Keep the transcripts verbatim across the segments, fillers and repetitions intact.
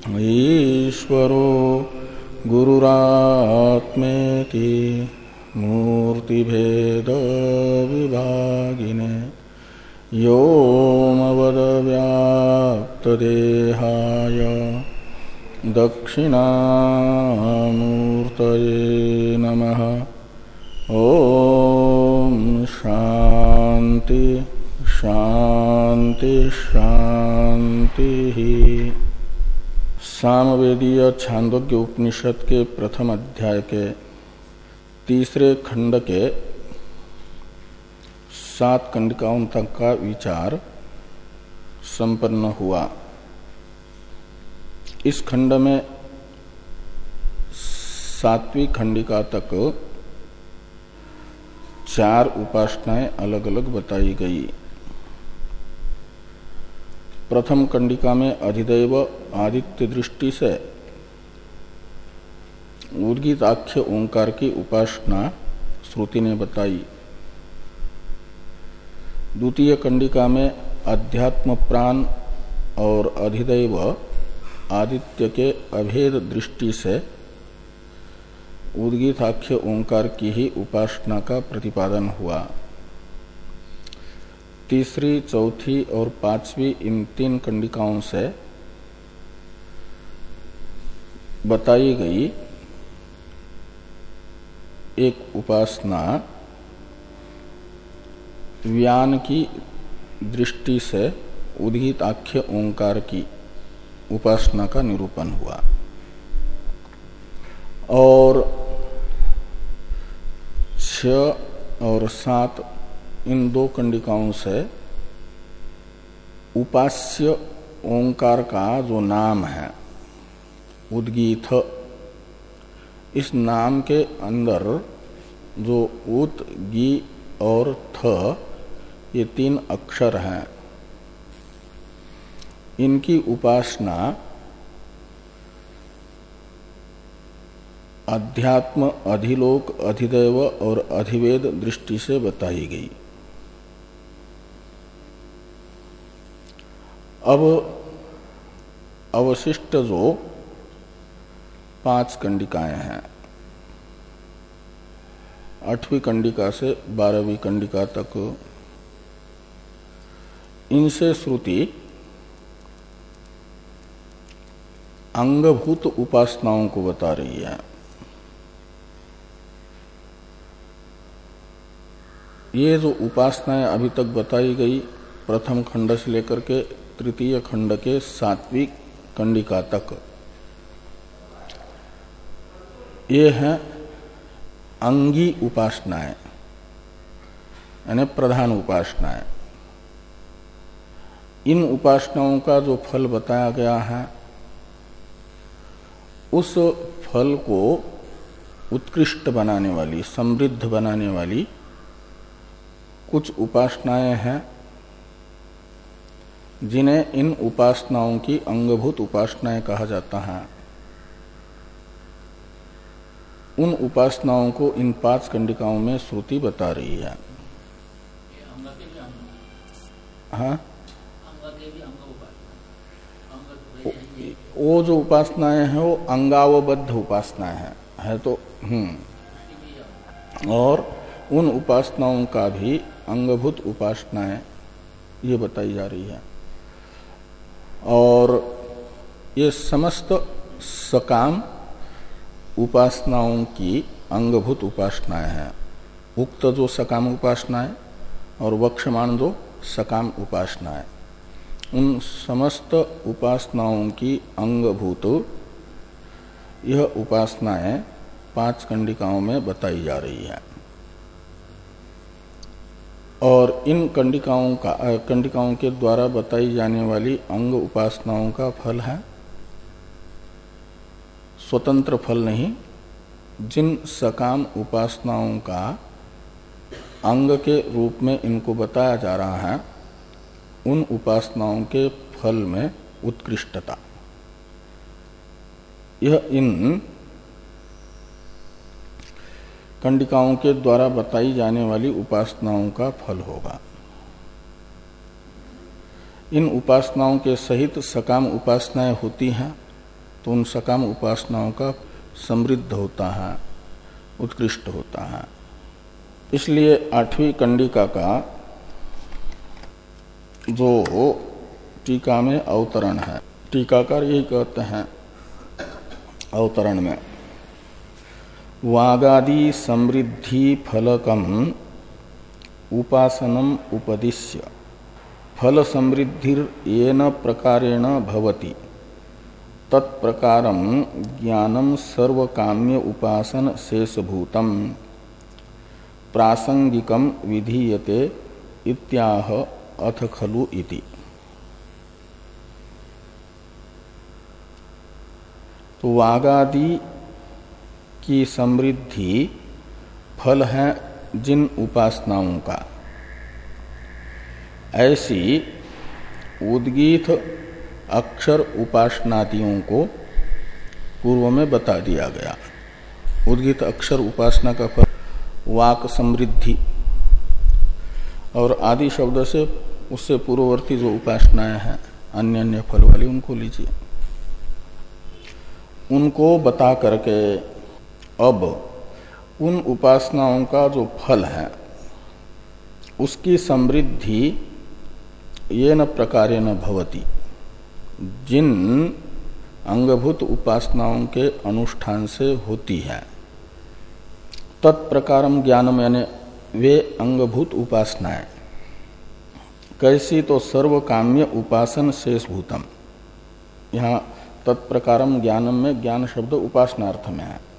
ईश्वरो गुरुरात्मेति मूर्तिभेद विभागिने व्योमवद्व्याप्तदेहाय दक्षिणामूर्तये नमः। ओम शांति शांति शांति। सामवेदीय छांदोग्य उपनिषद के प्रथम अध्याय के तीसरे खंड के सात कंडिकाओं तक का विचार संपन्न हुआ। इस खंड में सातवीं खंडिका तक चार उपासनाएं अलग अलग बताई गई। प्रथम कंडिका में अधिदैव आदित्य दृष्टि से उद्गीताख्य ओंकार की उपासना श्रुति ने बताई। द्वितीय कंडिका में अध्यात्म प्राण और अधिदैव आदित्य के अभेद दृष्टि से उद्गीताख्य ओंकार की ही उपासना का प्रतिपादन हुआ। तीसरी, चौथी और पांचवी इन तीन कंडिकाओं से बताई गई एक उपासना व्यान की दृष्टि से उद्गीताख्य ओंकार की उपासना का निरूपण हुआ। और छह और सात इन दो कंडिकाओं से उपास्य ओंकार का जो नाम है उद्गीत, इस नाम के अंदर जो उत, गी और थ ये तीन अक्षर हैं, इनकी उपासना अध्यात्म, अधिलोक, अधिदैव और अधिवेद दृष्टि से बताई गई। अब अवशिष्ट जो पांच कंडिकाएं हैं, आठवीं कंडिका से बारहवीं कंडिका तक, इनसे श्रुति अंगभूत उपासनाओं को बता रही है। ये जो उपासनाएं अभी तक बताई गई प्रथम खंड से लेकर के तृतीय खंड के सातवीं कंडिका तक, ये हैं अंगी उपासनाएं, यानी प्रधान उपासनाएं। इन उपासनाओं का जो फल बताया गया है, उस फल को उत्कृष्ट बनाने वाली, समृद्ध बनाने वाली कुछ उपासनाएं हैं, जिन्हें इन उपासनाओं की अंगभूत उपासनाएं कहा जाता है। उन उपासनाओं को इन पांच कंडिकाओं में श्रुति बता रही है। हाँ, वो जो उपासनाएं हैं वो अंगावबद्ध उपासनाएं हैं है तो हम्म और उन उपासनाओं का भी अंगभूत उपासनाएं ये बताई जा रही है। और ये समस्त सकाम उपासनाओं की अंगभूत उपासनाएं हैं। उक्त जो सकाम उपासनाएं और वक्षमाण जो सकाम उपासनाएं, उन समस्त उपासनाओं की अंगभूत यह उपासनाएं पांच कंडिकाओं में बताई जा रही है। और इन कंडिकाओं का कंडिकाओं के द्वारा बताई जाने वाली अंग उपासनाओं का फल है स्वतंत्र फल नहीं। जिन सकाम उपासनाओं का अंग के रूप में इनको बताया जा रहा है, उन उपासनाओं के फल में उत्कृष्टता, यह इन कंडिकाओं के द्वारा बताई जाने वाली उपासनाओं का फल होगा। इन उपासनाओं के सहित सकाम उपासनाएं होती हैं, तो उन सकाम उपासनाओं का समृद्ध होता है, उत्कृष्ट होता है। इसलिए आठवीं कंडिका का जो टीका में अवतरण है, टीकाकार यही कहते हैं अवतरण में, वागादि समृद्धि फलकम उपासनम उपदिश्य फल समृद्धिर येन प्रकारेण भवति तत्प्रकारम ज्ञानम सर्वकाम्य उपासन शेषभूतम प्रासंगिकम विधीयते इत्याह अथ खलु इति। तो वागादि की समृद्धि फल है जिन उपासनाओं का, ऐसी उद्गीत अक्षर उपासनादियों को पूर्व में बता दिया गया। उद्गीत अक्षर उपासना का फल वाक समृद्धि, और आदि शब्द से उससे पूर्ववर्ती जो उपासनाएं हैं अन्य अन्य फल वाली उनको लीजिए। उनको बता करके अब उन उपासनाओं का जो फल है उसकी समृद्धि ये न प्रकारे न भवति, जिन अंगभूत उपासनाओं के अनुष्ठान से होती है, तत्प्रकारम ज्ञानम यानी वे अंगभूत उपासनाएं कैसी, तो सर्वकाम्य उपासन शेषभूतम। यहाँ तत्प्रकारम ज्ञानम में ज्ञान शब्द उपासनार्थ में है,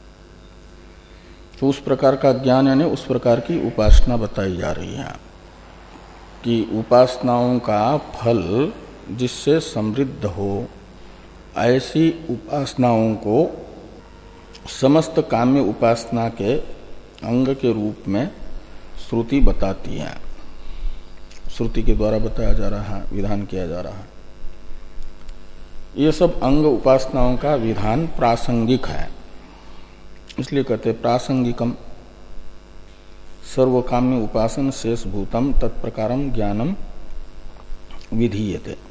तो उस प्रकार का ज्ञान यानी उस प्रकार की उपासना बताई जा रही है कि उपासनाओं का फल जिससे समृद्ध हो, ऐसी उपासनाओं को समस्त काम्य उपासना के अंग के रूप में श्रुति बताती है। श्रुति के द्वारा बताया जा रहा है, विधान किया जा रहा है। ये सब अंग उपासनाओं का विधान प्रासंगिक है, इसलिए कहते प्रासंगिकम सर्वकाम्य उपासन शेषभूतम तत्प्रकारम ज्ञानम विधीयते।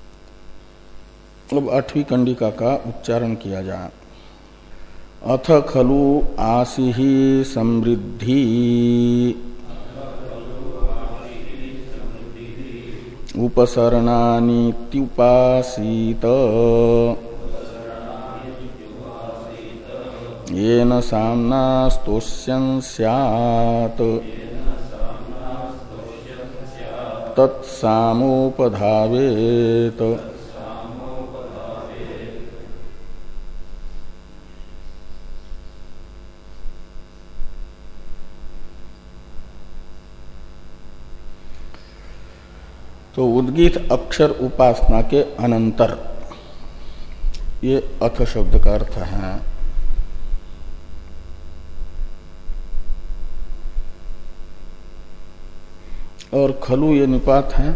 अब आठवीं कंडिका का उच्चारण किया जाए। अथ खलु आसिहि समृद्धि उपसरणानीत्युपासीत येन साम्नास्तोष्यं स्यात् तत्सामोपधावेत। तो उद्गीत अक्षर उपासना के अनंतर, ये अथ शब्द का अर्थ है। और खलु ये निपात है।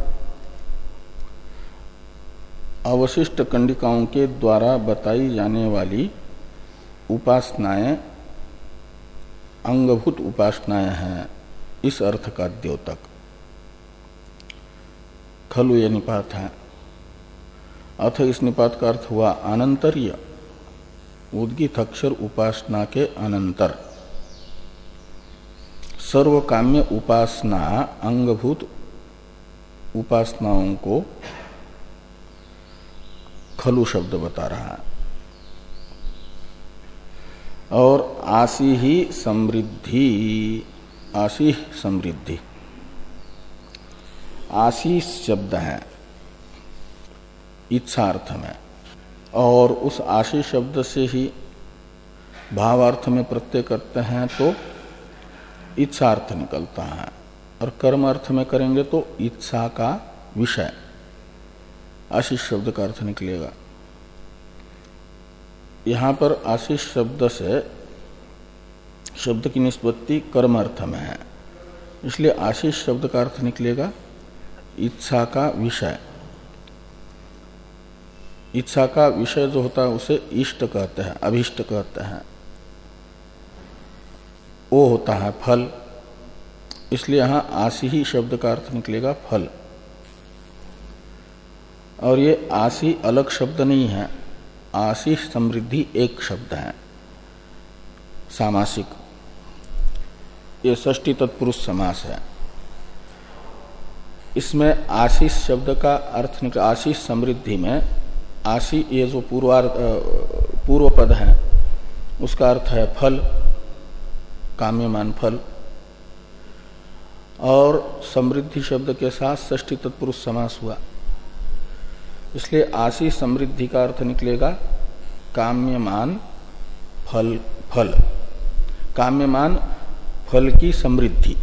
अवशिष्ट कंडिकाओं के द्वारा बताई जाने वाली उपासनाएं अंगभूत उपासनाएं हैं, इस अर्थ का द्योतक खलु ये निपात है। अथ इस निपात का अर्थ हुआ अनंतरीय, उद्गीत अक्षर उपासना के अनंतर सर्वकाम्य उपासना अंगभूत उपासनाओं को खलु शब्द बता रहा है। और आसी ही समृद्धि, आसी समृद्धि, आशीष शब्द है इच्छार्थ में, और उस आशीष शब्द से ही भावार्थ में प्रत्यय करते हैं तो इच्छार्थ निकलता है, और कर्म अर्थ में करेंगे तो इच्छा का विषय आशीष शब्द का अर्थ निकलेगा। यहां पर आशीष शब्द से शब्द की निष्पत्ति कर्म अर्थ में है, इसलिए आशीष शब्द का अर्थ निकलेगा इच्छा का विषय। इच्छा का विषय जो होता है उसे इष्ट कहते हैं, अभिष्ट कहते हैं, वो होता है फल। इसलिए यहां आसी ही शब्द का अर्थ निकलेगा फल। और ये आसी अलग शब्द नहीं है, आशीष समृद्धि एक शब्द है सामासिक। ये षष्ठी तत्पुरुष समास है। इसमें आशीष शब्द का अर्थ निकला, आशीष समृद्धि में आशी ये जो पूर्वार्ध पूर्व पद है उसका अर्थ है फल, काम्यमान फल। और समृद्धि शब्द के साथ षष्ठी तत्पुरुष समास हुआ, इसलिए आशीष समृद्धि का अर्थ निकलेगा काम्यमान फल। फल काम्यमान फल की समृद्धि।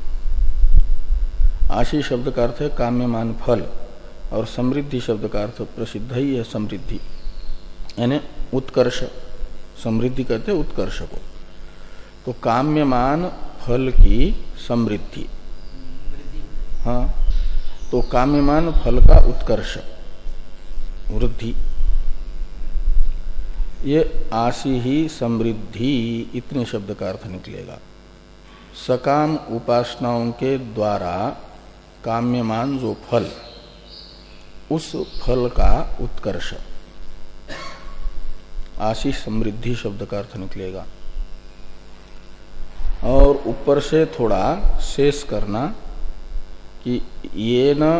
आशीष शब्द का अर्थ है काम्यमान फल और समृद्धि शब्द का अर्थ प्रसिद्ध ही है समृद्धि, यानी उत्कर्ष। समृद्धि कहते हैं उत्कर्ष को। तो काम्यमान फल की समृद्धि, हाँ, तो काम्यमान फल का उत्कर्ष, वृद्धि, ये आशी ही समृद्धि इतने शब्द का अर्थ निकलेगा। सकाम उपासनाओं के द्वारा काम्यमान जो फल, उस फल का उत्कर्ष, आशीष समृद्धि शब्द का अर्थ निकलेगा। और ऊपर से थोड़ा शेष करना कि ये न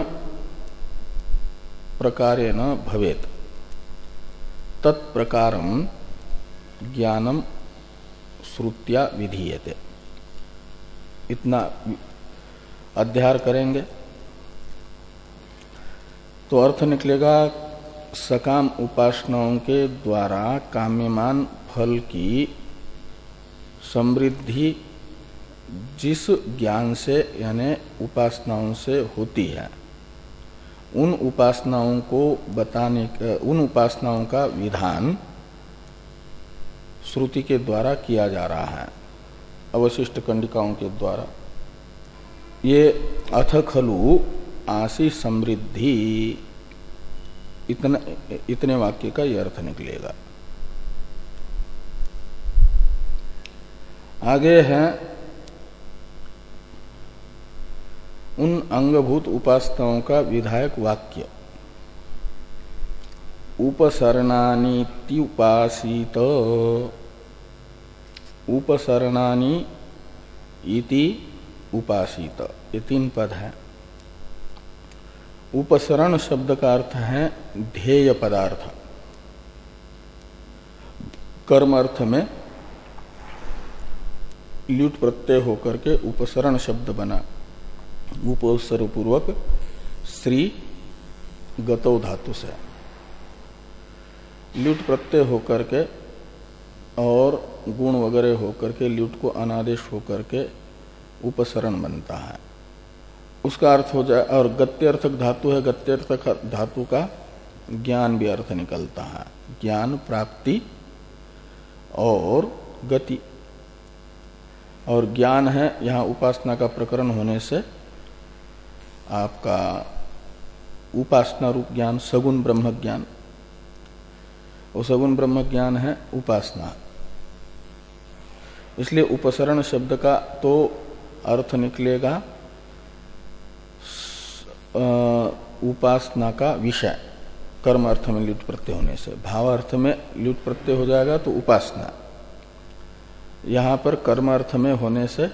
प्रकारे न भवेत तत्प्रकारम ज्ञानम श्रुत्या विधीयते। इतना अध्याय करेंगे तो अर्थ निकलेगा सकाम उपासनाओं के द्वारा काम्यमान फल की समृद्धि जिस ज्ञान से यानी उपासनाओं से होती है, उन उपासनाओं को बताने, उन उपासनाओं का विधान श्रुति के द्वारा किया जा रहा है, अवशिष्ट कंडिकाओं के द्वारा। ये अथ खलु आशीष समृद्धि, इतने इतने वाक्य का यह अर्थ निकलेगा। आगे है उन अंगभूत उपासनाओं का विधायक वाक्य। उपसरणानीति उपासित, उपसरणानी इति उपासित, ये तीन पद है। उपसरण शब्द का अर्थ है ध्येय पदार्थ। कर्म अर्थ में ल्युट प्रत्यय होकर के उपसरण शब्द बना। उपसर्ग पूर्वक श्री गतौ धातु से ल्युट प्रत्यय होकर के और गुण वगैरह होकर के ल्युट को अनादेश होकर के उपसरण बनता है। उसका अर्थ हो जाए, और गत्यर्थक धातु है, गत्यर्थक धातु का ज्ञान भी अर्थ निकलता है, ज्ञान प्राप्ति और गति। और ज्ञान है यहाँ उपासना का प्रकरण होने से आपका उपासना रूप ज्ञान, सगुण ब्रह्म ज्ञान, वो सगुण ब्रह्म ज्ञान है उपासना। इसलिए उपसरण शब्द का तो अर्थ निकलेगा उपासना का विषय, कर्म अर्थ में ल्युट प्रत्यय होने से। भाव अर्थ में ल्युट प्रत्यय हो जाएगा तो उपासना, यहां पर कर्म अर्थ में होने से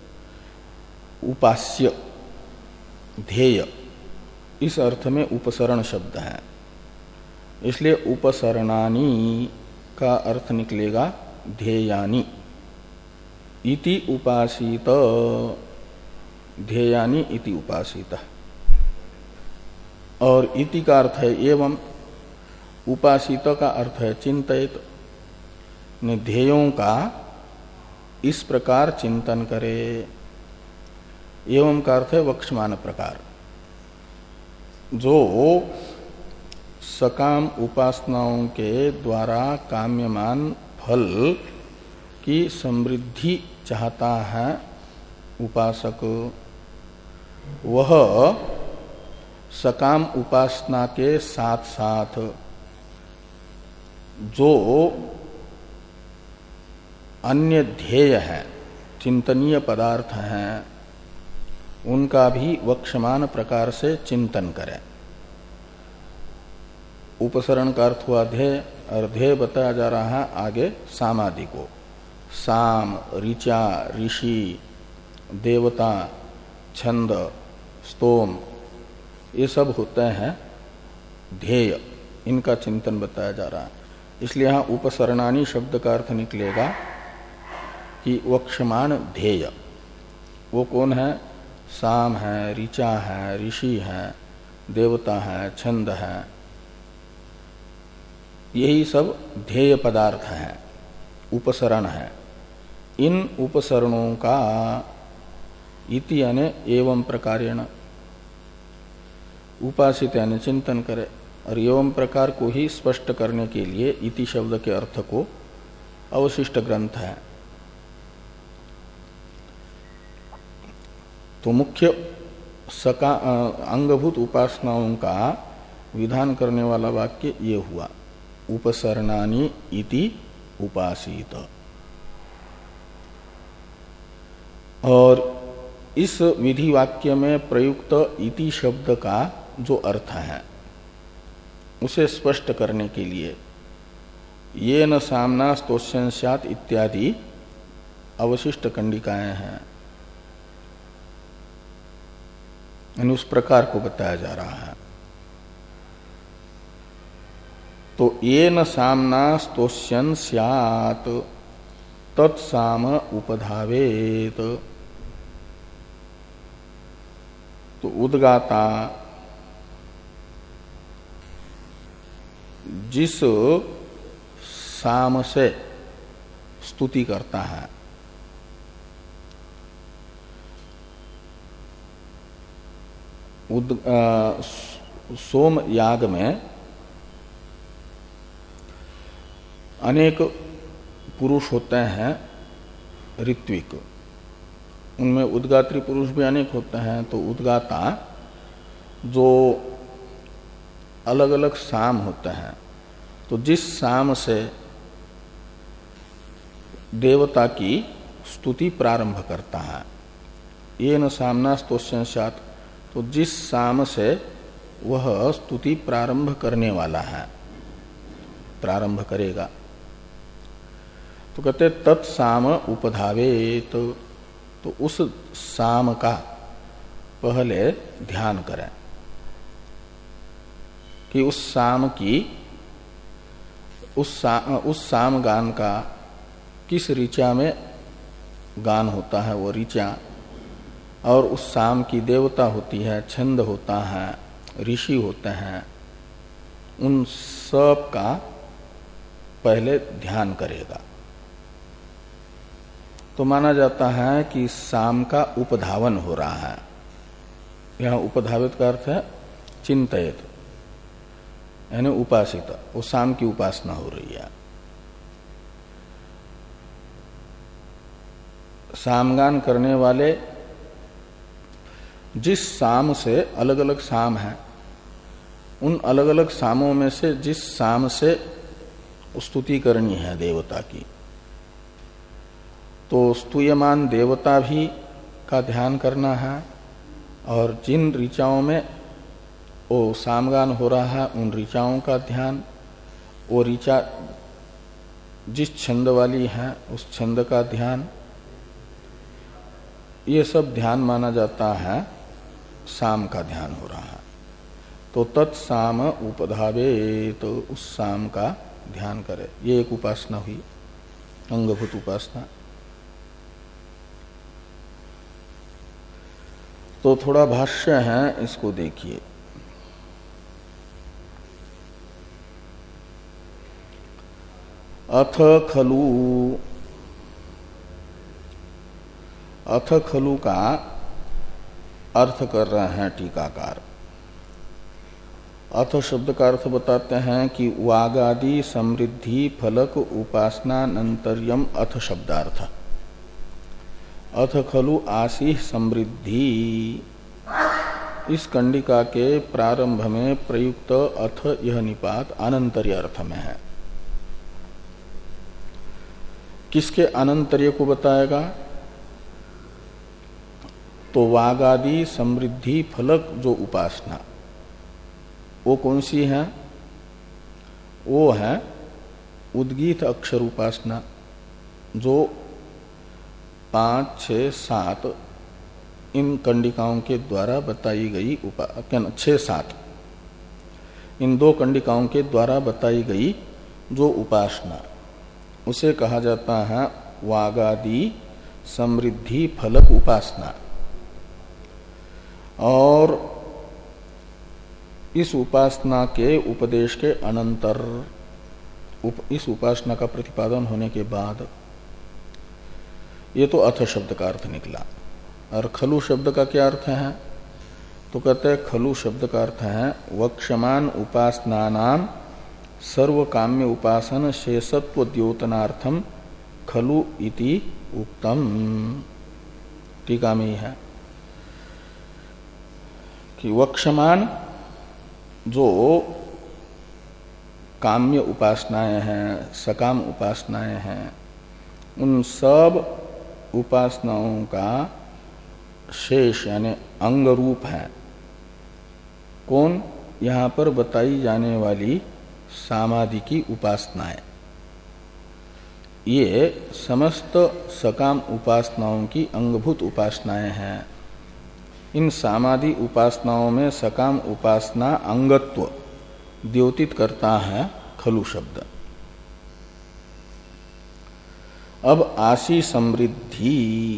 उपास्य, ध्येय, इस अर्थ में उपसरण शब्द है। इसलिए उपसरणानी का अर्थ निकलेगा ध्येयानी। इति उपासित, ध्येयानी इति उपासित। और इति का अर्थ है एवं, उपासित का अर्थ है चिंतित, ध्येयों का इस प्रकार चिंतन करे। एवं का अर्थ है वक्ष्यमान प्रकार। जो सकाम उपासनाओं के द्वारा काम्यमान फल की समृद्धि चाहता है उपासक, वह सकाम उपासना के साथ साथ जो अन्य ध्येय है, चिंतनीय पदार्थ हैं, उनका भी वक्ष्यमान प्रकार से चिंतन करें। उपसरण का अर्थ हुआ ध्येय, और ध्येय बताया जा रहा है आगे सामादि को। साम, ऋचा, ऋषि, देवता, छंद, स्तोम, ये सब होते हैं ध्येय, इनका चिंतन बताया जा रहा है। इसलिए यहाँ उपसरणानी शब्द का अर्थ निकलेगा कि वक्षमान ध्येय वो कौन है? साम है, ऋचा है, ऋषि है, देवता है, छंद है, यही सब ध्येय पदार्थ हैं, उपसरण है। इन उपसरणों का इति यानी एवं प्रकारेण उपासित यानी चिंतन करे, और एवं प्रकार को ही स्पष्ट करने के लिए इति शब्द के अर्थ को अवशिष्ट ग्रंथ है। तो मुख्य सका अंगभूत उपासनाओं का विधान करने वाला वाक्य ये हुआ, उपसरणानि इति उपासित। और इस विधि वाक्य में प्रयुक्त इति शब्द का जो अर्थ है उसे स्पष्ट करने के लिए ये न सामना स्तोष्यं स्यात् इत्यादि अवशिष्ट कंडिकाएं हैं, उस प्रकार को बताया जा रहा है। तो ये न सामना स्तोष्यन् स्यात् तत्साम उपधावेत। तो उद्गाता जिस साम से स्तुति करता है, उद, आ, सोम याग में अनेक पुरुष होते हैं ऋत्विक, उनमें उद्गात्री पुरुष भी अनेक होते हैं। तो उद्गाता जो अलग अलग साम होते हैं, तो जिस साम से देवता की स्तुति प्रारंभ करता है, ये न सामना स्तोष्यं स्यात्, तो जिस साम से वह स्तुति प्रारंभ करने वाला है, प्रारंभ करेगा, तो कहते तत्साम उपधावेत। तो, तो उस साम का पहले ध्यान करें कि उस साम की उस सा, उस साम गान का किस ऋचा में गान होता है, वो ऋचा, और उस साम की देवता होती है, छंद होता है, ऋषि होते हैं, उन सब का पहले ध्यान करेगा। तो माना जाता है कि साम का उपधावन हो रहा है। यहाँ उपधावित का अर्थ है चिंतयत, यानी उपासित, वो साम की उपासना हो रही है। सामगान करने वाले जिस साम से अलग अलग साम हैं, उन अलग अलग सामों में से जिस साम से स्तुति करनी है देवता की, तो स्तूयमान देवता भी का ध्यान करना है, और जिन ऋचाओं में वो सामगान हो रहा है उन ऋचाओं का ध्यान, वो ऋचा जिस छंद वाली है उस छंद का ध्यान, ये सब ध्यान माना जाता है साम का ध्यान हो रहा है। तो तत्साम उपधावे, तो उस साम का ध्यान करे, ये एक उपासना हुई, अंगभूत उपासना। तो थोड़ा भाष्य है, इसको देखिए। अथ खलु, अथ खलु का अर्थ कर रहे हैं टीकाकार। अथ शब्द का अर्थ बताते हैं कि वागादि समृद्धि फलक उपासनानंतर्यम अथ शब्दार्थ। अथ खलु आसी समृद्धि, इस कंडिका के प्रारंभ में प्रयुक्त अथ यह निपात अनंतर्य अर्थ में है। किसके अनंतर्य को बताएगा? तो वागादि समृद्धि फलक जो उपासना, वो कौन सी है? वो है उद्गीत अक्षर उपासना जो पाँच छः सात इन कंडिकाओं के द्वारा बताई गई उपासना, छः सात इन दो कंडिकाओं के द्वारा बताई गई जो उपासना, उसे कहा जाता है वागादि समृद्धि फलक उपासना। और इस उपासना के उपदेश के अनंतर उप, इस उपासना का प्रतिपादन होने के बाद ये तो अथ शब्द का अर्थ निकला। और खलु शब्द का क्या अर्थ है? तो कहते हैं खलु शब्द का अर्थ है वक्षमान उपासनानाम सर्व काम्य उपासन शेषत्व द्योतनार्थम खलु इति उक्तम। टीका में ही है कि वक्षमान जो काम्य उपासनाएं हैं, सकाम उपासनाएं हैं, उन सब उपासनाओं का शेष यानी अंग रूप है कौन? यहां पर बताई जाने वाली सामादि की उपासनाएं। ये समस्त सकाम उपासनाओं की अंगभूत उपासनाएं हैं। इन सामादि उपासनाओं में सकाम उपासना अंगत्व द्योतित करता है खलु शब्द। अब आशी समृद्धि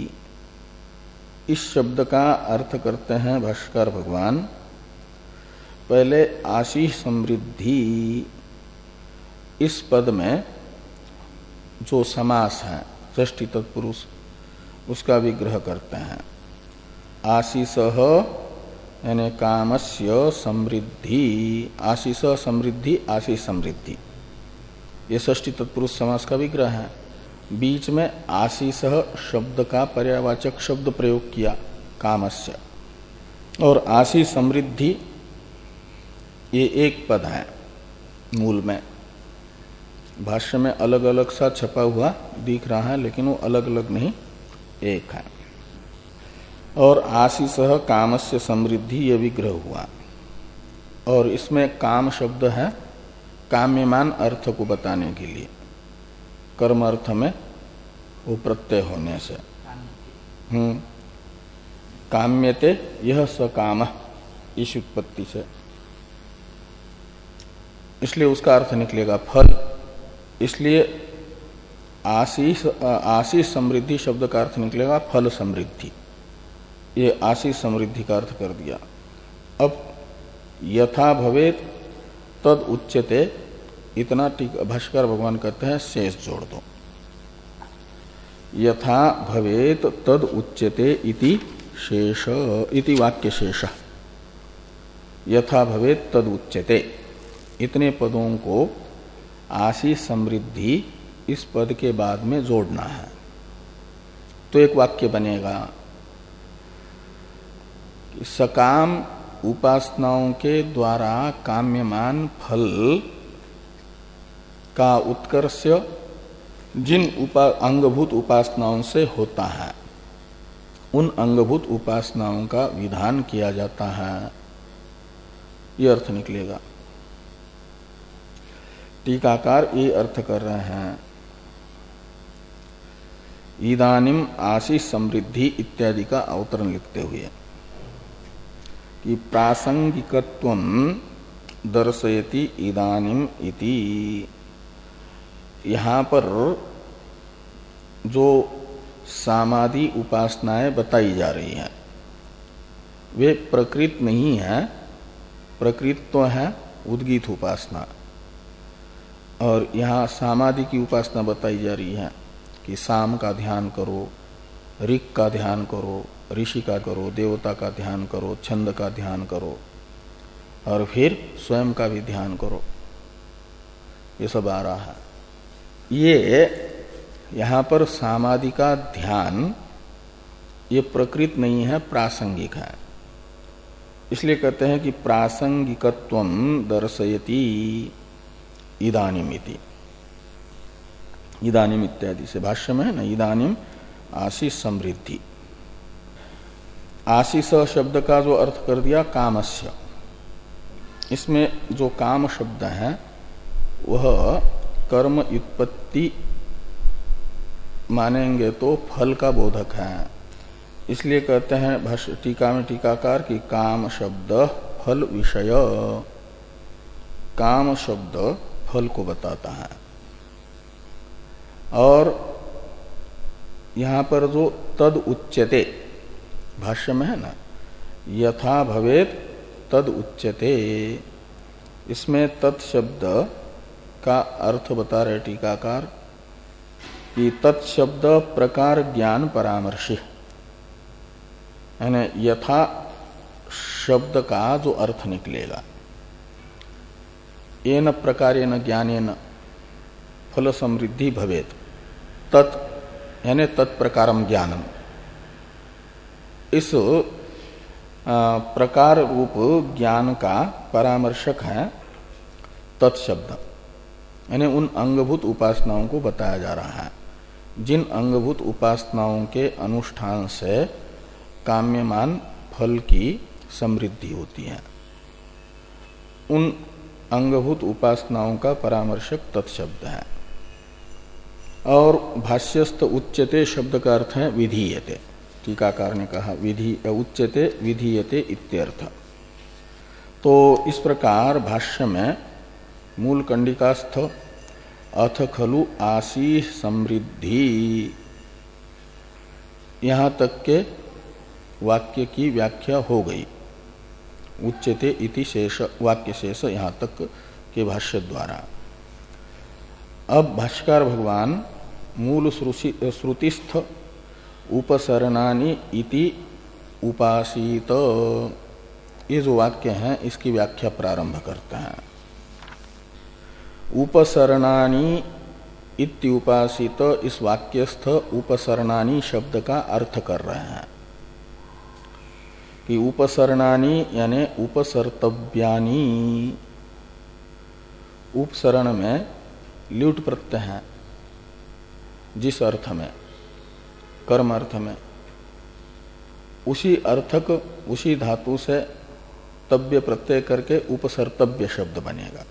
इस शब्द का अर्थ करते हैं भाष्कर भगवान। पहले आशी समृद्धि इस पद में जो समास है षष्ठी तत्पुरुष उसका विग्रह करते हैं। आशीषः यानी कामस्य समृद्धि, आशीष समृद्धि, आशीष समृद्धि, ये षष्ठी तत्पुरुष समास का विग्रह है। बीच में आशीष शब्द का पर्यावाचक शब्द प्रयोग किया कामस्य, और आशीष समृद्धि ये एक पद है मूल में। भाष्य में अलग अलग सा छपा हुआ दिख रहा है लेकिन वो अलग अलग नहीं, एक है। और आशीष कामस्य समृद्धि ये विग्रह हुआ। और इसमें काम शब्द है काम्यमान अर्थ को बताने के लिए, कर्म अर्थ में वो प्रत्यय होने से। हम्म काम्यते यह सकाम इस उत्पत्ति से, इसलिए उसका अर्थ निकलेगा फल। इसलिए आशीष आशीष समृद्धि शब्द का अर्थ निकलेगा फल समृद्धि। ये आशीष समृद्धि का अर्थ कर दिया। अब यथा भवेत तद उच्यते, इतना भाष्कर भगवान कहते हैं शेष जोड़ दो। यथा भवेत तद उच्यते इति शेष इति वाक्य शेष। यथा भवेत तद उच्यते, इतने पदों को आशीष समृद्धि इस पद के बाद में जोड़ना है तो एक वाक्य बनेगा कि सकाम उपासनाओं के द्वारा काम्यमान फल का उत्कर्ष जिन उपा, अंगभूत उपासनाओं से होता है उन अंगभूत उपासनाओं का विधान किया जाता है, ये अर्थ निकलेगा। टीकाकार ये अर्थ कर रहे हैं इदानिम आशीष समृद्धि इत्यादि का अवतरण लिखते हुए कि प्रासंगिकत्वं दर्शयति इदानिम इति। यहाँ पर जो सामादि उपासनाएं बताई जा रही हैं वे प्रकृत नहीं है, प्रकृत तो है उद्गीत उपासना। और यहाँ सामादि की उपासना बताई जा रही है कि साम का ध्यान करो, ऋक का ध्यान करो, ऋषि का करो, देवता का ध्यान करो, छंद का ध्यान करो, और फिर स्वयं का भी ध्यान करो, ये सब आ रहा है। ये यहाँ पर सामादि का ध्यान ये प्रकृत नहीं है, प्रासंगिक है। इसलिए कहते हैं कि प्रासंगिकत्वं दर्शयति इदानीमिति। इदानीम इत्यादि से भाष्य में है ना, इदानीम आशीष समृद्धि। आशीष शब्द का जो अर्थ कर दिया कामस्य, इसमें जो काम शब्द है वह कर्म उत्पत्ति मानेंगे तो फल का बोधक है। इसलिए कहते हैं भाष्य टीका में टीकाकार की काम शब्द फल विषय, काम शब्द फल को बताता है। और यहां पर जो तद उच्यते भाष्य में है ना, यथा भवेत तद उच्यते, इसमें तत्शब्द का अर्थ बता रहे टीकाकार कि तत्शब्द प्रकार ज्ञान परामर्शी, यानी यथा शब्द का जो अर्थ निकलेगा, येन प्रकारेण ज्ञानेन फल समृद्धि भवेत, तत् यानी तत्प्रकारम ज्ञानम, इस प्रकार रूप ज्ञान का परामर्शक है तत्शब्द, यानी उन अंगभूत उपासनाओं को बताया जा रहा है जिन अंगभूत उपासनाओं के अनुष्ठान से काम्यमान फल की समृद्धि होती है। उन अंगभूत उपासनाओं का परामर्शक तत्शब्द है। और भाष्यस्थ उच्यते शब्द का अर्थ है विधीयते, टीकाकार ने कहा विधि उच्यते विधीयते इत्यर्थ। तो इस प्रकार भाष्य में मूल कंडिकास्थ अथ खलु आशी समृद्धि यहां तक के वाक्य की व्याख्या हो गई। उच्यते इति शेष वाक्य शेष यहां तक के भाष्य द्वारा। अब भाष्यकार भगवान मूल श्रुतिस्थ उपसरणानि इति उपासित, ये जो वाक्य हैं इसकी व्याख्या प्रारंभ करते हैं। उपसरणानि इत्युपासित इस वाक्यस्थ उपसरणानि शब्द का अर्थ कर रहे हैं कि उपसरणानि यानी उपसर्तव्यानि, उपसरण में ल्युट प्रत्यय है जिस अर्थ में, कर्म अर्थ में, उसी अर्थक उसी धातु से तव्य प्रत्यय करके उपसर्तव्य शब्द बनेगा।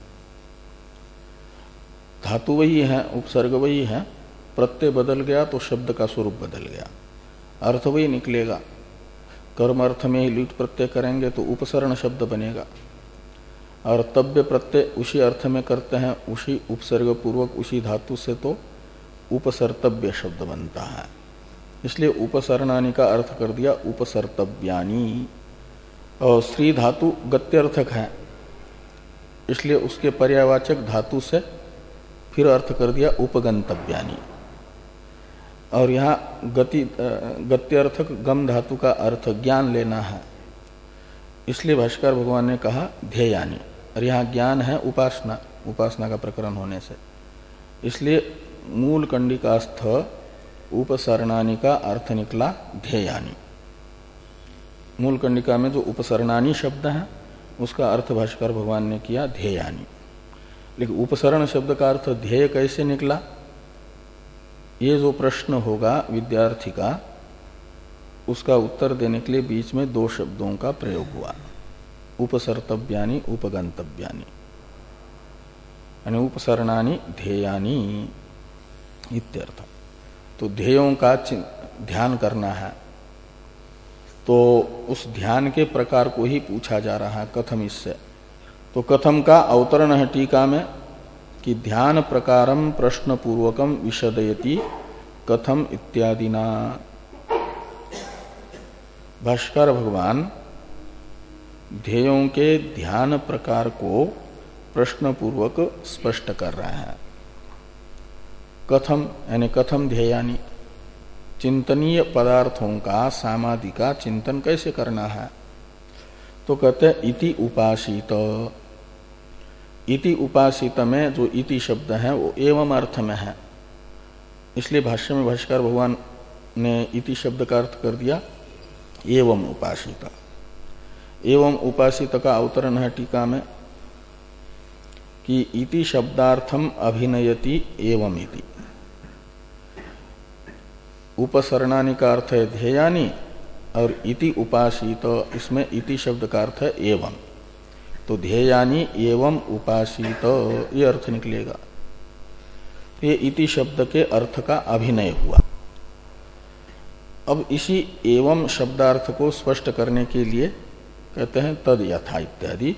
धातु वही है, उपसर्ग वही है, प्रत्यय बदल गया तो शब्द का स्वरूप बदल गया, अर्थ वही निकलेगा। कर्म अर्थ में ही ल्युट प्रत्यय करेंगे तो उपसरण शब्द बनेगा, और तव्य प्रत्यय उसी अर्थ में करते हैं उसी उपसर्ग पूर्वक उसी धातु से तो उपसर्तव्य शब्द बनता है। इसलिए उपसरणानि का अर्थ कर दिया उपसर्तव्यानि। और स्त्री धातु गत्यर्थक है, इसलिए उसके पर्यावाचक धातु से फिर अर्थ कर दिया उपगंतव्यानि। और यहाँ गति गत्यर्थक गम धातु का अर्थ ज्ञान लेना है, इसलिए भाष्कर भगवान ने कहा ध्येयानि। और यहाँ ज्ञान है उपासना, उपासना का प्रकरण होने से, इसलिए मूल कंडिकास्थ उपसरणानि का अर्थ निकला ध्येयानि। मूल कंडिका में जो उपसरणानि शब्द है उसका अर्थ भाष्कर भगवान ने किया ध्येयानि। लेकिन उपसरण शब्द का अर्थ ध्येय कैसे निकला, ये जो प्रश्न होगा विद्यार्थी का, उसका उत्तर देने के लिए बीच में दो शब्दों का प्रयोग हुआ, उपसर्तव्यानि उपगंतव्यानि, यानी उपसरणानि ध्येयानि इत्यर्थ। तो ध्येयों का ध्यान करना है, तो उस ध्यान के प्रकार को ही पूछा जा रहा है कथम इससे। तो कथम का अवतरण है टीका में कि ध्येन प्रकारम प्रश्न पूर्वकम विशदयति कथम इत्यादिना। भाष्कर भगवान ध्येयों के ध्यान प्रकार को प्रश्न पूर्वक स्पष्ट कर रहे हैं। कथम यानी कथम ध्येयानि, चिंतनीय पदार्थों का सामादि का चिंतन कैसे करना है। तो कहते हैं इति उपासित। इति उपासित में जो इति शब्द है वो एवं अर्थ में है, इसलिए भाष्य में भाष्कर भगवान ने इति शब्द का अर्थ कर दिया एवं उपासित। एवं उपासित का अवतरण है टीका में कि इति शब्दार्थम अभिनयति एवं इति। उपसरणानि का अर्थ है ध्येयानि और इति उपासित, इसमें इति शब्द का अर्थ है एवं। तो ध्येयानि एवं उपासित ये अर्थ निकलेगा। ये इति शब्द के अर्थ का अभिनय हुआ। अब इसी एवं शब्दार्थ को स्पष्ट करने के लिए कहते हैं तद यथा इत्यादि।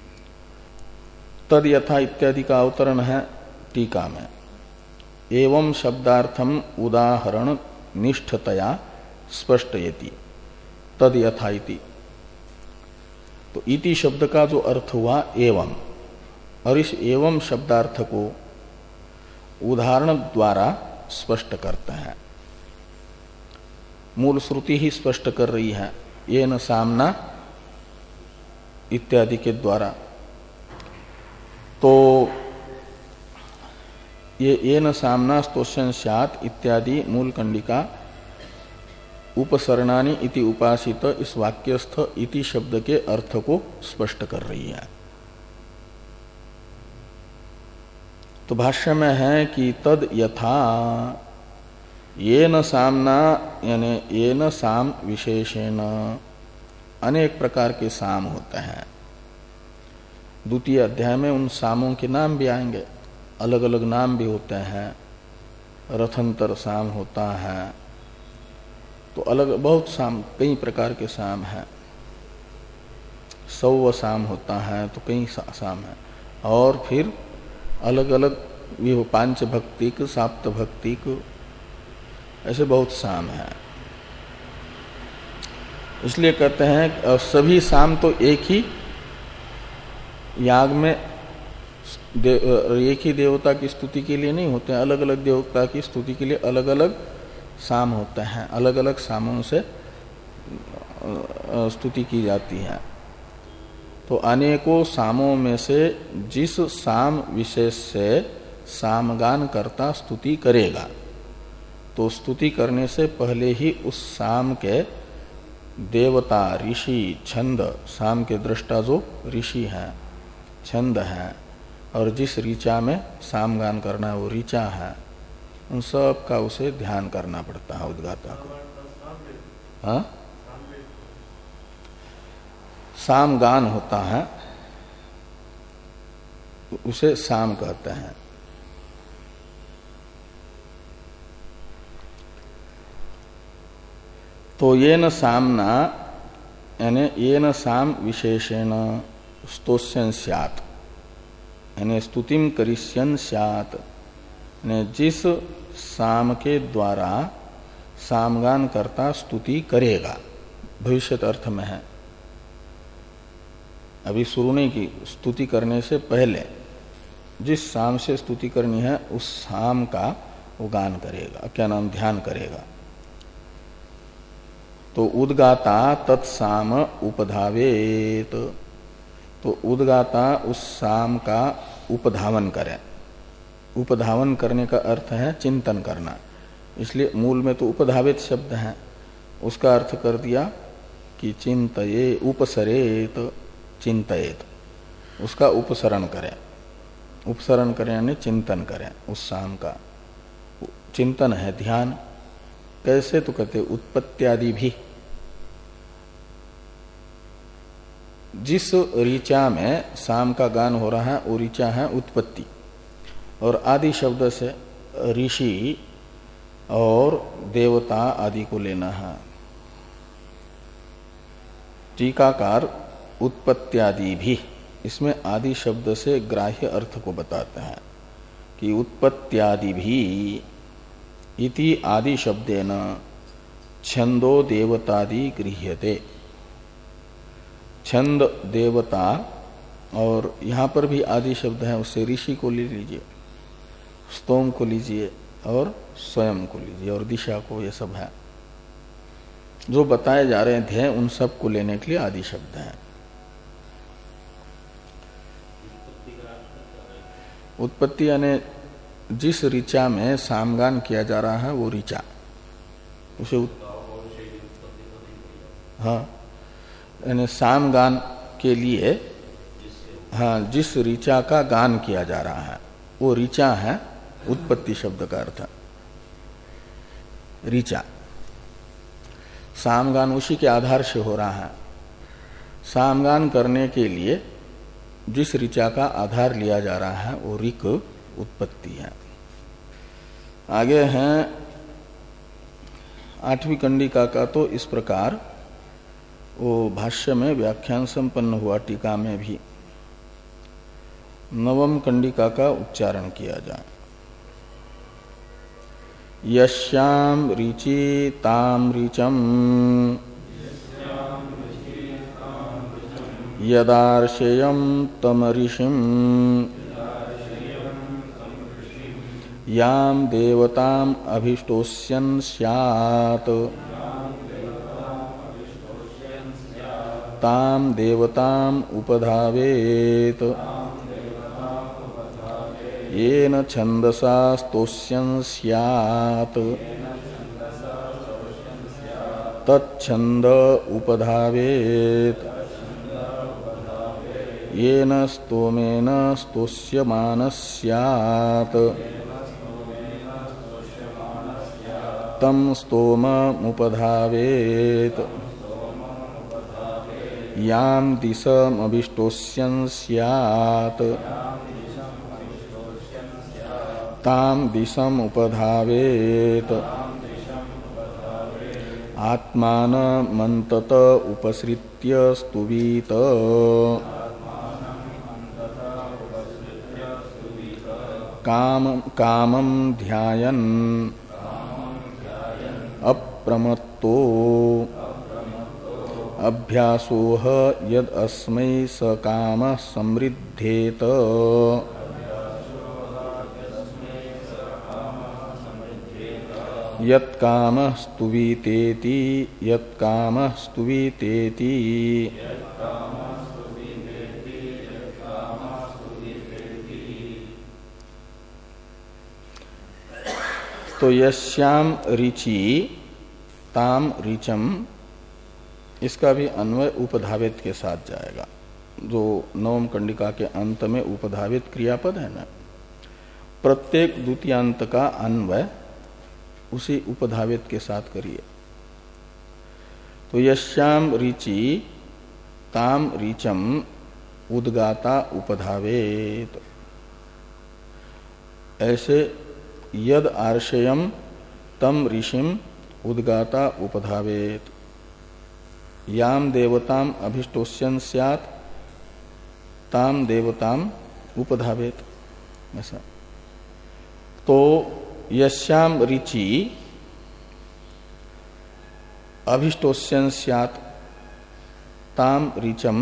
तद यथा इत्यादि का अवतरण है टीका में, एवं शब्दार्थम उदाहरण निष्ठतया स्पष्टयति तद यथा इति। तो इति शब्द का जो अर्थ हुआ एवं, और इस एवं शब्दार्थ को उदाहरण द्वारा स्पष्ट करते हैं। मूल श्रुति ही स्पष्ट कर रही है, ये न सामना इत्यादि के द्वारा। तो ये ये न सामना स्तोष्यं स्यात् इत्यादि मूल कंडिका उपसरणानि इति उपासित इस वाक्यस्थ इति शब्द के अर्थ को स्पष्ट कर रही है। तो भाष्य में है कि तद यथा ये न सामना यानी ये न साम विशेषेण, अनेक प्रकार के साम होते हैं। द्वितीय अध्याय में उन सामों के नाम भी आएंगे, अलग अलग नाम भी होते हैं। रथंतर साम होता है, तो अलग बहुत साम, कई प्रकार के साम हैं। सौव साम होता है, तो कई साम है। और फिर अलग अलग भी पांच भक्तिक, साप्त भक्तिक, ऐसे बहुत साम है। इसलिए कहते हैं सभी साम तो एक ही याग में एक ही देवता की स्तुति के लिए नहीं होते हैं, अलग अलग देवता की स्तुति के लिए अलग अलग साम होते हैं, अलग अलग सामों से स्तुति की जाती है। तो अनेकों सामों में से जिस साम विशेष से सामगान करता स्तुति करेगा, तो स्तुति करने से पहले ही उस साम के देवता, ऋषि, छंद, साम के दृष्टा जो ऋषि हैं, छंद हैं, और जिस ऋचा में सामगान करना है वो ऋचा है, उन सब का उसे ध्यान करना पड़ता है उद्गाता को। हाँ, सामगान होता है, उसे साम कहते हैं। तो ये न सामना यानी ये न साम विशेषेण स्तोष्यं स्यात्, यानी स्तुतिम करिष्यन् स्यात्, यानी जिस साम के द्वारा सामगान करता स्तुति करेगा, भविष्यत अर्थ में है, अभी शुरू नहीं की। स्तुति करने से पहले जिस साम से स्तुति करनी है उस साम का वो गान करेगा, क्या नाम, ध्यान करेगा। तो उद्गाता तत्साम उपधावेत, तो उद्गाता उस साम का उपधावन करे। उपधावन करने का अर्थ है चिंतन करना, इसलिए मूल में तो उपधावित शब्द है, उसका अर्थ कर दिया कि चिंतये, उपसरेत, चिंतयेत, उसका उपसरण करें। उपसरण करें यानी चिंतन करें उस साम का। चिंतन है ध्यान। कैसे? तो कहते उत्पत्त्यादि भी, जिस ऋचा में साम का गान हो रहा है वो ऋचा है उत्पत्ति, और आदि शब्द से ऋषि और देवता आदि को लेना है। टीकाकार उत्पत्त्यादि भी, इसमें आदि शब्द से ग्राह्य अर्थ को बताते हैं कि उत्पत्त्यादि भी इति आदि शब्देन छंदो देवतादि गृह्यते। छंद, देवता, और यहां पर भी आदि शब्द है, उससे ऋषि को ले लीजिए, स्तोम को लीजिए और स्वयं को लीजिए और दिशा को, ये सब है जो बताए जा रहे थे, उन सब को लेने के लिए आदि शब्द है। उत्पत्ति यानी जिस ऋचा में सामगान किया जा रहा है वो ऋचा, उसे उत... हाँ, यानी सामगान के लिए, हाँ, जिस ऋचा का गान किया जा रहा है वो ऋचा है। उत्पत्ति शब्द का अर्थ ऋचा, सामगान उसी के आधार से हो रहा है। सामगान करने के लिए जिस ऋचा का आधार लिया जा रहा है वो ऋक उत्पत्ति है। आगे हैं आठवीं कंडिका का, तो इस प्रकार वो भाष्य में व्याख्यान संपन्न हुआ, टीका में भी नवम कंडिका का उच्चारण किया जाए। यस्याम ऋचि ताम ऋचम यदार्शेयम तमऋषिम याम देवताम अभिष्टोष्यन् स्यात् ताम देवताम उपधावेत येन छन्दसा स्तोष्यन् स्यात् तच्छन्द उपधावेत येन स्तोमेन स्तोष्यमानः स्यात् तम स्तोममुपधावेत याम दिशमभिष्टोष्यन् स्यात् ताम दिशमुपधावेत आत्मानमन्तत उपसृत्य स्तुवीत काम कामं ध्यायन् अप्रमत्तो अभ्यासोह यद अस्मै स काम समृद्धेत यत्काम स्तुवीतेति यत्काम स्तुवीतेति। तो यस्याम ऋचि ताम ऋचम, इसका भी अन्वय उपधावित के साथ जाएगा। जो नवम कंडिका के अंत में उपधावित क्रियापद है ना, प्रत्येक द्वितीयांत का अन्वय उसी उपधावित के साथ करिए। तो यस्याम ऋचि ताम ऋचम उद्गाता उपधावेत, ऐसे यद आर्षयम तम ऋषिम उद्गाता उपधावेत याम देवताम अभिष्टोष्यन् स्यात् ताम देवताम उपधावेत। ऐसा तो यस्याम ऋचि अभिष्टोष्यन् स्यात् ताम ऋचम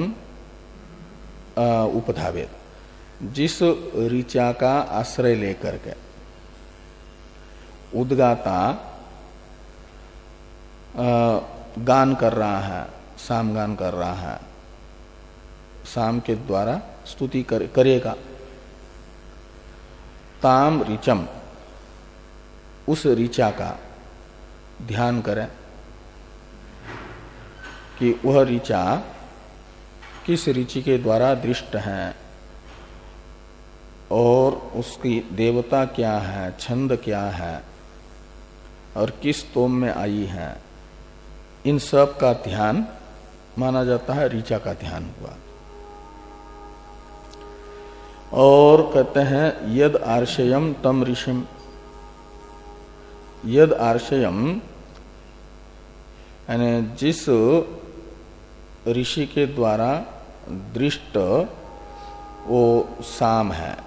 उपधावेत, जिस ऋचा का आश्रय लेकर के उद्गाता गान कर रहा है, सामगान कर रहा है, साम के द्वारा स्तुति कर, करेगा। ताम ऋचम, उस ऋचा का ध्यान करें कि वह ऋचा किस ऋचि के द्वारा दृष्ट है और उसकी देवता क्या है, छंद क्या है और किस तोम में आई है, इन सब का ध्यान माना जाता है, ऋचा का ध्यान हुआ। और कहते हैं यद आर्षयम तम ऋषिम, यद आर्षयम यानी जिस ऋषि के द्वारा दृष्ट वो साम है,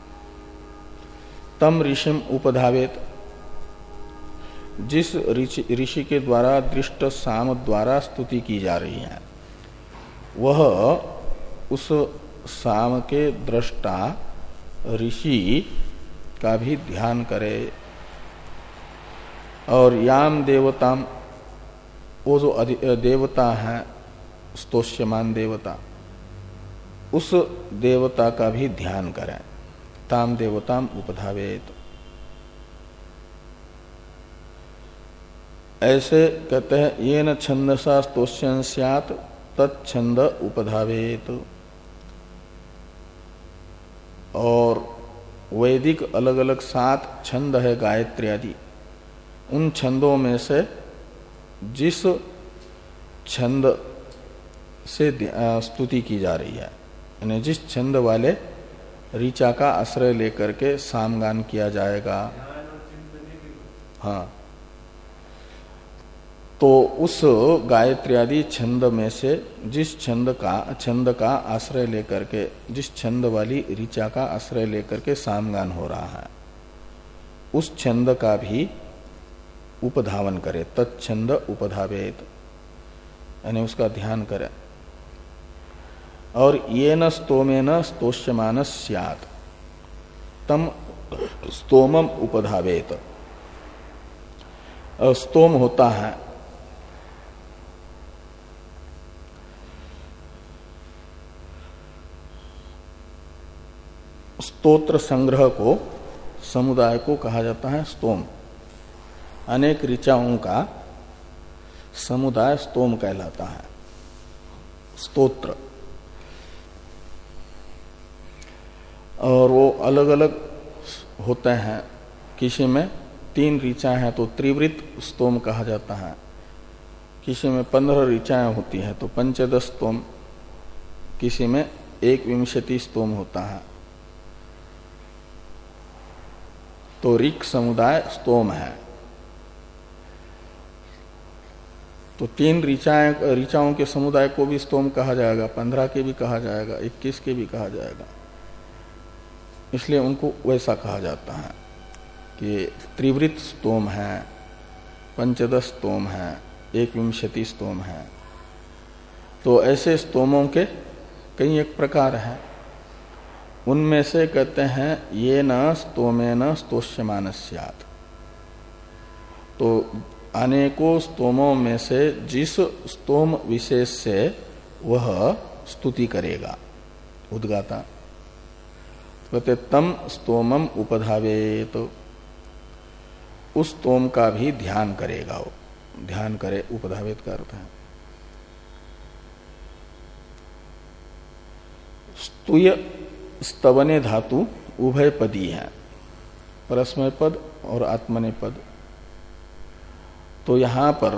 तम ऋषिम उपधावेत, जिस ऋषि के द्वारा दृष्ट साम द्वारा स्तुति की जा रही है वह उस साम के दृष्टा ऋषि का भी ध्यान करे। और याम देवताम, वो जो देवता है स्तोष्यमान देवता, उस देवता का भी ध्यान करें। ताम देवताम उपधावेत, ऐसे कहते हैं ये न छंदसा स्तोष्यन् स्यात् तच्छंद उपधावेत। और वैदिक अलग अलग सात छंद है गायत्री आदि, उन छंदों में से जिस छंद से स्तुति की जा रही है, यानी जिस छंद वाले ऋचा का आश्रय लेकर के सामगान किया जाएगा, हाँ, तो उस गायत्री आदि छंद में से जिस छंद का छंद का आश्रय लेकर के, जिस छंद वाली ऋचा का आश्रय लेकर के सामगान हो रहा है, उस छंद का भी उपधावन करे, तत्छंद उपधावेत, यानी उसका ध्यान करे। और ये न स्तोमेन स्तोष्यमान स्यात् तम स्तोमम उपधावेत। स्तोम होता है स्तोत्र संग्रह को, समुदाय को कहा जाता है स्तोम। अनेक ऋचाओं का समुदाय स्तोम कहलाता है, स्तोत्र। और वो अलग अलग होते हैं। किसी में तीन ऋचाएं हैं तो त्रिवृत स्तोम कहा जाता है, किसी में पंद्रह ऋचाएं होती है तो पंचदश स्तोम, किसी में एक विंशति स्तोम होता है। तो ऋक् समुदाय स्तोम है। तो तीन ऋचाएं ऋचाओं के समुदाय को भी स्तोम कहा जाएगा, पंद्रह के भी कहा जाएगा, इक्कीस के भी कहा जाएगा। इसलिए उनको वैसा कहा जाता है कि त्रिवृत स्तोम है, पंचदश स्तोम है, एक विंशति स्तोम है। तो ऐसे स्तोमों के कई एक प्रकार हैं। उनमें से कहते हैं ये न स्तोमेन स्तोष्यमान स्यात्। तो अनेकों स्तोमों में से जिस स्तोम विशेष से वह स्तुति करेगा उद्गाता, कहते तम स्तोमम उपधावेत, तो उस स्तोम का भी ध्यान करेगा वो। ध्यान करे, उपधावेत का अर्थ है। स्तुय स्तवने धातु उभय पदी है, परस्मय पद और आत्मने पद। तो यहां पर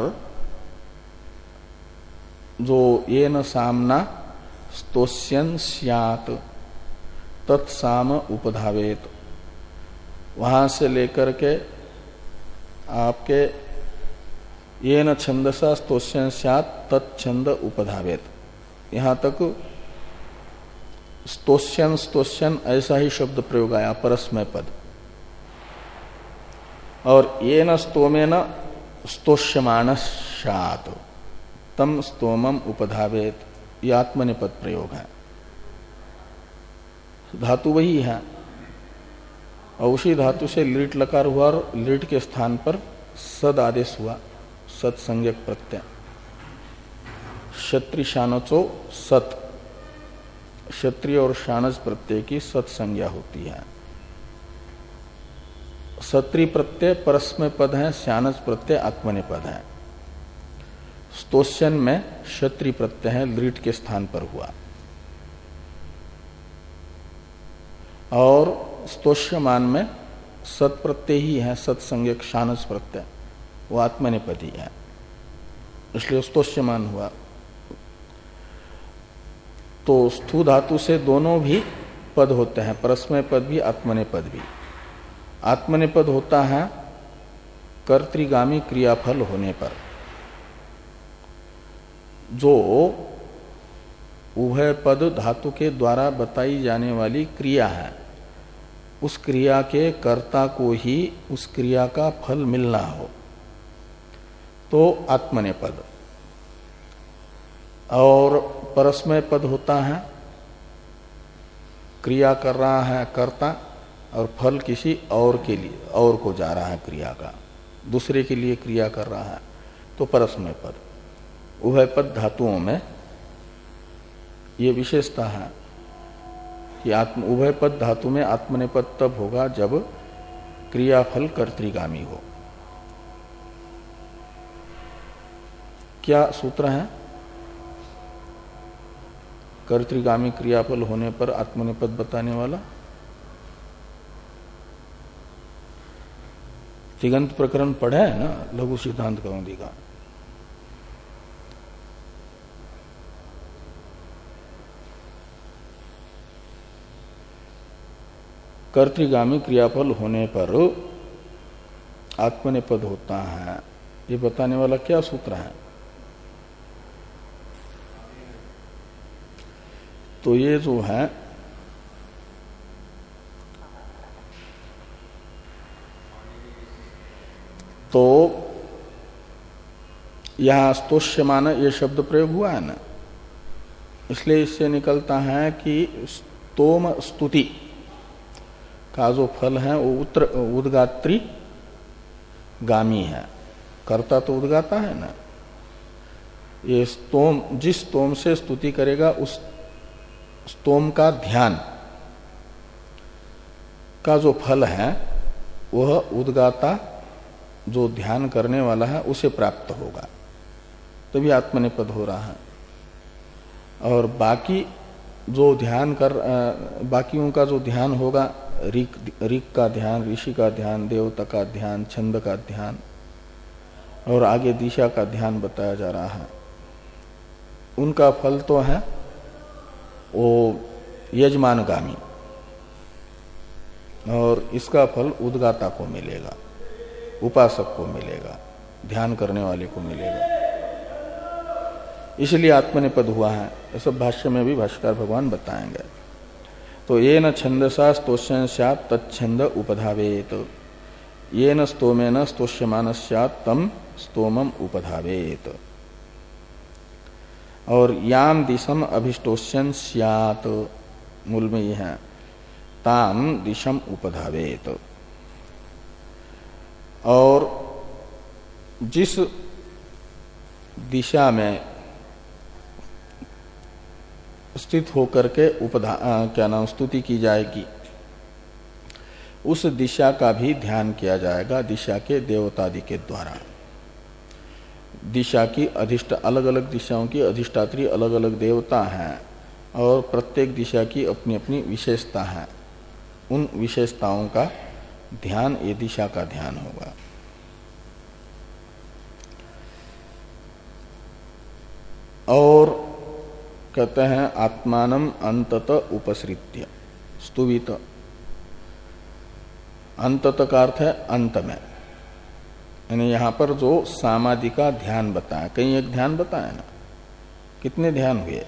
जो ये न सामना स्तोष्यन स्यात् तत्साम उपधावेत, वहां से लेकर के आपके ये न छंदसा स्तोष्यन स्यात् तत्छंद उपधावेत, यहां तक स्तोष्यन स्तोष्यन ऐसा ही शब्द प्रयोग आया, परस्मय पद। और ये न स्तोमेन स्तोष्यमान स्यात् तम स्तोमम उपधावेत, ये आत्मनेपद प्रयोग है। धातु वही है और उसी धातु से लिट लकार हुआ और लिट के स्थान पर सद आदेश हुआ, सत संज्ञक प्रत्यय। क्षत्रि शानचो सत, क्षत्रिय और शानच प्रत्यय की सत संज्ञा होती है। सत्री प्रत्यय परस्मय पद है, शानच प्रत्यय आत्मने पद है। स्तोष्यन में क्षत्रि प्रत्यय है, लिट के स्थान पर हुआ। और स्तोष्यमान में सत प्रत्यय ही है, सत्संज्ञक शानस प्रत्यय, वो आत्मनेपदी है, इसलिए स्तोष्यमान हुआ। तो स्थू धातु से दोनों भी पद होते हैं, परस्मय पद भी आत्मनेपद भी। आत्मनेपद होता है कर्तृगामी क्रियाफल होने पर, जो उभय पद धातु के द्वारा बताई जाने वाली क्रिया है, उस क्रिया के कर्ता को ही उस क्रिया का फल मिलना हो, तो आत्मनेपद। और परस्मय पद होता है क्रिया कर रहा है कर्ता और फल किसी और के लिए, और को जा रहा है क्रिया का, दूसरे के लिए क्रिया कर रहा है, तो परस्मय पद। उभय पद धातुओं में ये विशेषता है कि आत्म उभय पद धातु में आत्मनेपद तब होगा जब क्रियाफल कर्तृगामी हो। क्या सूत्र है? कर्तृगामी क्रियाफल होने पर आत्मनेपद बताने वाला तिगंत प्रकरण पढ़े है ना, लघु सिद्धांत कौमुदी का। कर्तृगामी क्रियाफल होने पर आत्मनेपद होता है, ये बताने वाला क्या सूत्र है? तो ये जो है तो यहां स्तोष्यमान ये शब्द प्रयोग हुआ है ना, इसलिए इससे निकलता है कि स्तोम स्तुति का जो फल है वो उत्तर उद्गात्री गामी है। कर्ता तो उद्गाता है ना, ये स्तोम जिस स्तोम से स्तुति करेगा उस स्तोम का ध्यान का जो फल है वह उद्गाता जो ध्यान करने वाला है उसे प्राप्त होगा, तभी आत्मनेपद हो रहा है। और बाकी जो ध्यान कर बाकियों का जो ध्यान होगा, ऋक ऋक का ध्यान, ऋषि का ध्यान, देवता का ध्यान, छंद का ध्यान और आगे दिशा का ध्यान बताया जा रहा है, उनका फल तो है वो यजमानगामी और इसका फल उद्गाता को मिलेगा, उपासक को मिलेगा, ध्यान करने वाले को मिलेगा। इसलिए आत्मनेपद हुआ है। ऐसा भाष्य में भी भाष्यकार भगवान बताएंगे। तो ये न छंदसा स्तोष्यन स्यात् तच्छंद उपधावेत, ये न स्तोमेन स्तोष्यमान स्यात् तम स्तोमम उपधावेत। और याम दिशम अभिष्टोष्यन स्यात्, मूल में यह है, ताम दिशम उपधावेत। और जिस दिशा में स्थित होकर के उपधा क्या नाम स्तुति की जाएगी उस दिशा का भी ध्यान किया जाएगा, दिशा के देवतादि के द्वारा। दिशा की अधिष्ठ अलग अलग दिशाओं की अधिष्ठात्री अलग अलग देवता हैं और प्रत्येक दिशा की अपनी अपनी विशेषता है, उन विशेषताओं का ध्यान ये दिशा का ध्यान होगा। और कहते हैं आत्मानम अंतत उपसृत्य स्तुवित, अंतत का अर्थ है अंत में, यानी यहां पर जो सामादि का ध्यान बताया, कहीं एक ध्यान बताया ना, कितने ध्यान हुए?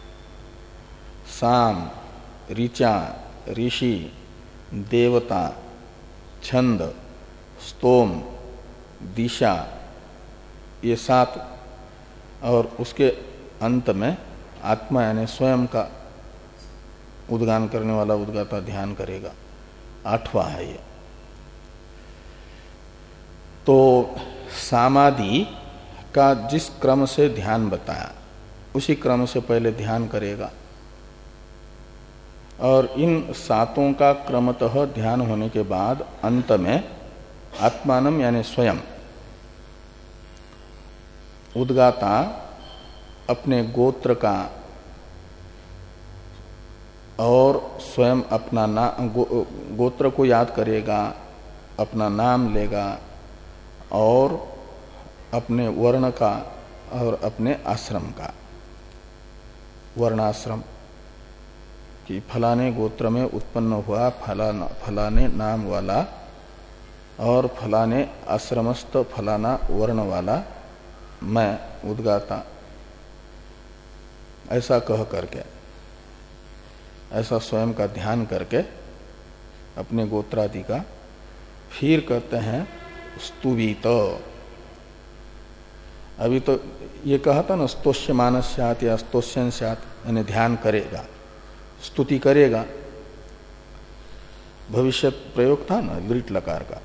साम, ऋचा, ऋषि, देवता, छंद, स्तोम, दिशा, ये सात, और उसके अंत में आत्मा यानी स्वयं का उद्गान करने वाला उद्गाता ध्यान करेगा, आठवां है ये। तो सामादि का जिस क्रम से ध्यान बताया उसी क्रम से पहले ध्यान करेगा, और इन सातों का क्रमतः ध्यान होने के बाद अंत में आत्मानम यानी स्वयं उद्गाता अपने गोत्र का और स्वयं अपना नाम गो, गोत्र को याद करेगा, अपना नाम लेगा और अपने वर्ण का और अपने आश्रम का, वर्णाश्रम कि फलाने गोत्र में उत्पन्न हुआ फलाना फलाने नाम वाला और फलाने आश्रमस्थ फलाना वर्ण वाला मैं उद्गाता, ऐसा कह करके, ऐसा स्वयं का ध्यान करके अपने गोत्रादि का, फिर कहते हैं स्तुवित। अभी तो ये कहा था ना स्तोष्यमान स्यात् या स्तोष्यन स्यात्, यानी ध्यान करेगा, स्तुति करेगा, भविष्य प्रयोग था ना लिट लकार का,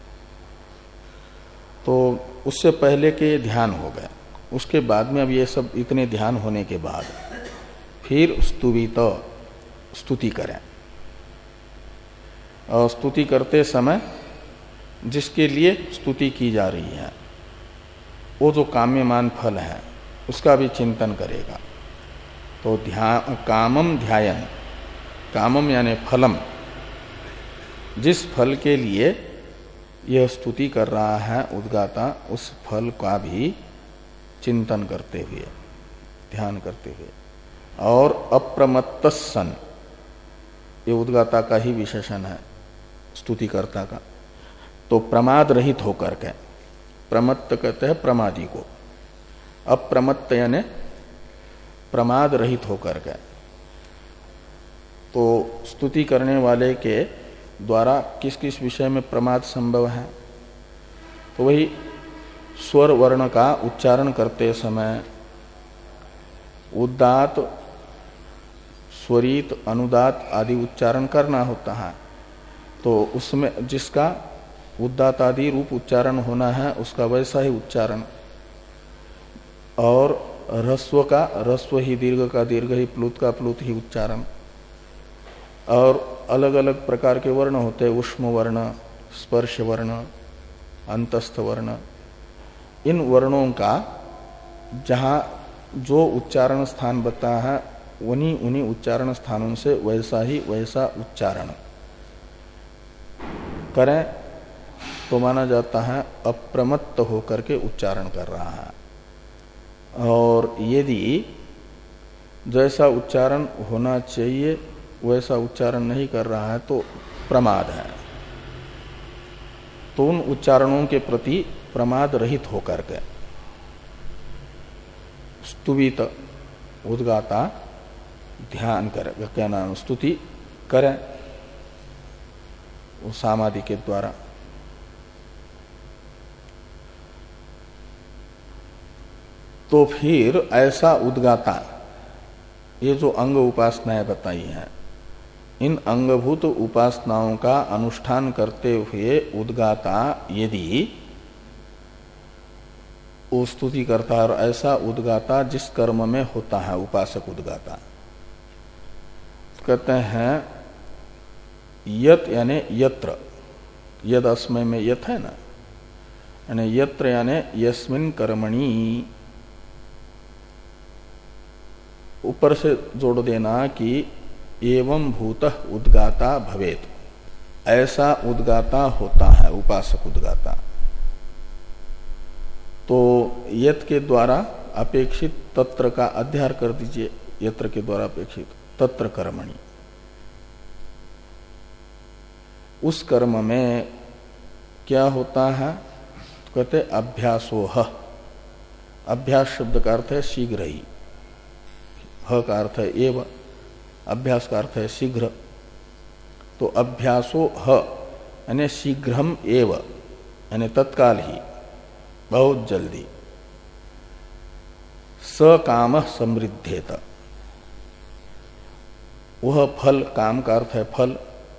तो उससे पहले के ध्यान हो गए। उसके बाद में अब ये सब इतने ध्यान होने के बाद फिर स्तुवित, स्तुति करें। और स्तुति करते समय जिसके लिए स्तुति की जा रही है वो जो काम्यमान फल है उसका भी चिंतन करेगा। तो ध्यान कामम ध्यायन, कामम यानी फलम, जिस फल के लिए यह स्तुति कर रहा है उद्गाता, उस फल का भी चिंतन करते हुए, ध्यान करते हुए, और अप्रमत्त सन, ये उद्गाता का ही विशेषण है स्तुतिकर्ता का, तो प्रमाद रहित होकर के, प्रमत्त कहते हैं प्रमादी को, अप्रमत्त यानी प्रमाद रहित होकर के। तो स्तुति करने वाले के द्वारा किस किस विषय में प्रमाद संभव है? तो वही स्वर वर्ण का उच्चारण करते समय उदात, स्वरित, अनुदात आदि उच्चारण करना होता है। तो उसमें जिसका उदात आदि रूप उच्चारण होना है उसका वैसा ही उच्चारण, और ह्रस्व का ह्रस्व ही, दीर्घ का दीर्घ ही, प्लुत का प्लुत ही उच्चारण। और अलग अलग प्रकार के वर्ण होते हैं, ऊष्म वर्ण, स्पर्श वर्ण, अंतस्थ वर्ण। इन वर्णों का जहाँ जो उच्चारण स्थान बता है उन्हीं उन्हीं उच्चारण स्थानों से वैसा ही वैसा उच्चारण करें तो माना जाता है अप्रमत्त होकर के उच्चारण कर रहा है। और यदि जैसा उच्चारण होना चाहिए वैसा उच्चारण नहीं कर रहा है तो प्रमाद है। तो उन उच्चारणों के प्रति प्रमाद रहित होकर के स्तुवित उद्गाता ध्यान करे, क्या नाम, स्तुति करें वो सामादि के द्वारा। तो फिर ऐसा उद्गाता, ये जो अंग उपासनाएं बताई हैं, इन अंगभूत उपासनाओं का अनुष्ठान करते हुए उद्गाता यदि वो स्तुति करता है, और ऐसा उद्गाता जिस कर्म में होता है उपासक उद्गाता, कहते हैं यत यानी यत्र, यद अस्मय में यत है ना, यानी यत्र यानी यस्मिन कर्मणि, ऊपर से जोड़ देना कि एवं भूतः उद्गाता भवेत, ऐसा उद्गाता होता है उपासक उद्गाता। तो यत के द्वारा अपेक्षित तत्र का अध्यार कर दीजिए, यत्र के द्वारा अपेक्षित तत्र कर्मणि। उस कर्म में क्या होता है? तो कहते अभ्यासोह, अभ्यास शब्द का अर्थ है शीघ्र ही, ह का अर्थ है एव, अभ्यास का अर्थ है शीघ्र। तो अभ्यासो ह यानी शीघ्रम एव यानी तत्काल ही, बहुत जल्दी। स काम समृद्धेत, वह फल, काम का अर्थ है फल,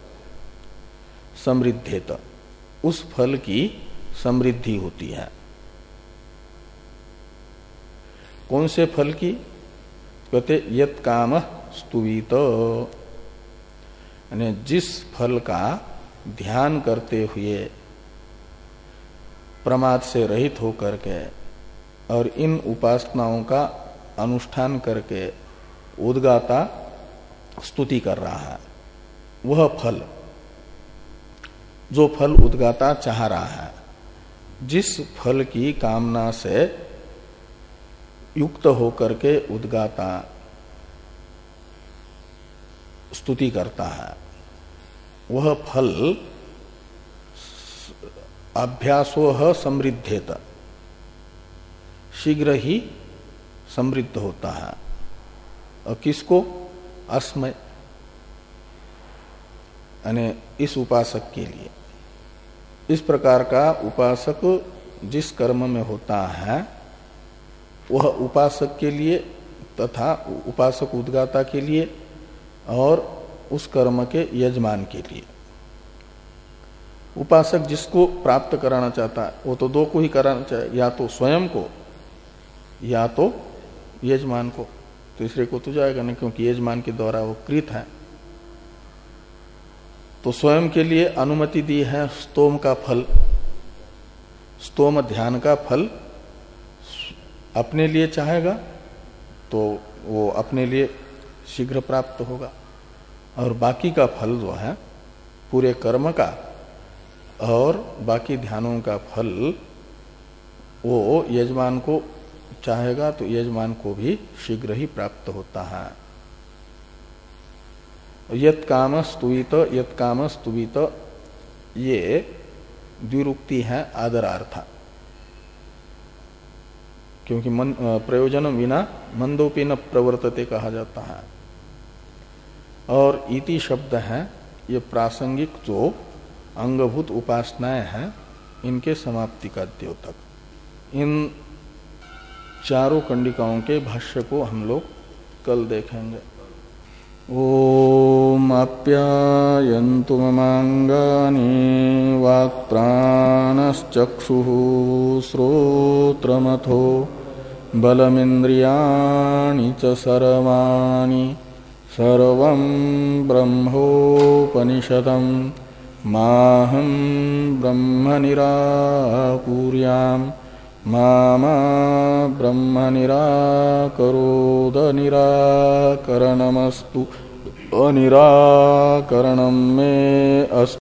समृद्धेत उस फल की समृद्धि होती है। कौन से फल की? कहते यत काम स्तुवित, यानी जिस फल का ध्यान करते हुए प्रमाद से रहित होकर के और इन उपासनाओं का अनुष्ठान करके उद्गाता स्तुति कर रहा है, वह फल, जो फल उद्गाता चाह रहा है, जिस फल की कामना से युक्त होकर के उद्गाता स्तुति करता है, वह फल अभ्यासोह समृद्धेत, शीघ्र ही समृद्ध होता है। और किसको? अस्मय, यानी इस उपासक के लिए। इस प्रकार का उपासक जिस कर्म में होता है वह उपासक के लिए तथा उपासक उद्गाता के लिए और उस कर्म के यजमान के लिए। उपासक जिसको प्राप्त कराना चाहता है वो तो दो को ही कराना चाहे, या तो स्वयं को या तो यजमान को, तीसरे को तो जाएगा नहीं, क्योंकि यजमान के द्वारा वो कृत है। तो स्वयं के लिए अनुमति दी है स्तोम का फल, स्तोम ध्यान का फल अपने लिए चाहेगा तो वो अपने लिए शीघ्र प्राप्त होगा, और बाकी का फल जो है पूरे कर्म का और बाकी ध्यानों का फल वो यजमान को चाहेगा तो यजमान को भी शीघ्र ही प्राप्त होता है। यत काम स्तुवित, यत काम स्तुवित, ये द्विरुक्ति है आदरार्था, क्योंकि मन प्रयोजन विना मंदोपि न प्रवर्तते कहा जाता है। और इति शब्द है ये प्रासंगिक जो अंगभूत उपासनाएं हैं इनके समाप्ति का द्योतक। इन चारों कंडिकाओं के भाष्य को हम लोग कल देखेंगे। ओम आप्यायन्तु ममांगानि वाक्प्राणश्चक्षुः श्रोत्रमथो बलमिन्द्रियाणि च सर्वाणि सर्वं ब्रह्मोपनिषदं माहं ब्रह्म निराकुर्याम् मा मा ब्रह्म निराकरोद निराकरणमस्तु अनिराकरणं मे अस्तु।